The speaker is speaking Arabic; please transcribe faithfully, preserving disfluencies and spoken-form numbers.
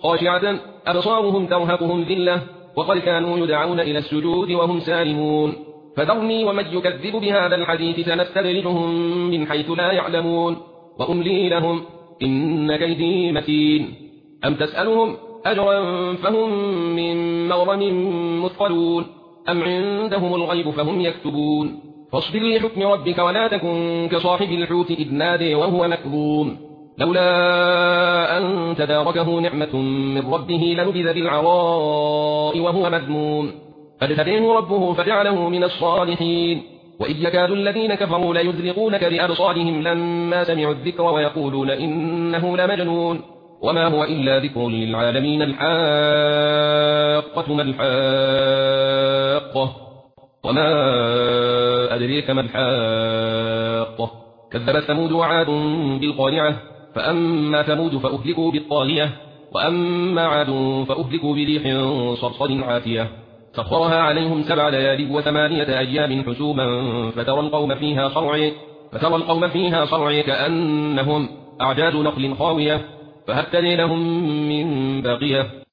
خاشعة أبصارهم ترهقهم ذلة وقد كانوا يدعون إلى السجود وهم سالمون فذرني ومن يكذب بهذا الحديث سنستدرجهم من حيث لا يعلمون وأملي لهم إن كيدي متين أم تسألهم أجرا فهم من مغرم مثقلون أم عندهم الغيب فهم يكتبون فاصبر لحكم ربك ولا تكن كصاحب الحوت إذ نادي وهو مكظوم لولا أن تداركه نعمة من ربه لنبذ بالعراء وهو مذموم فاجتبيه ربه فجعله من الصالحين وإذ يكاد الذين كفروا ليزلقونك بأبصارهم لما سمعوا الذكر ويقولون إنه لمجنون وما هو إلا ذكر للعالمين الحاقة ما الحاقة وما أدريك ما الحاقة كذبت ثمود وعاد بالقارعة فأما ثمود فأهلكوا بالطاغية وأما عاد فأهلكوا بريح صرصر عاتية سخرها عليهم سبع ليال وثمانية أيام حسوما فترى القوم فيها صرعى فترى القوم فيها صرعى كأنهم أعجاز نخل خاوية فهل ترى لهم من باقية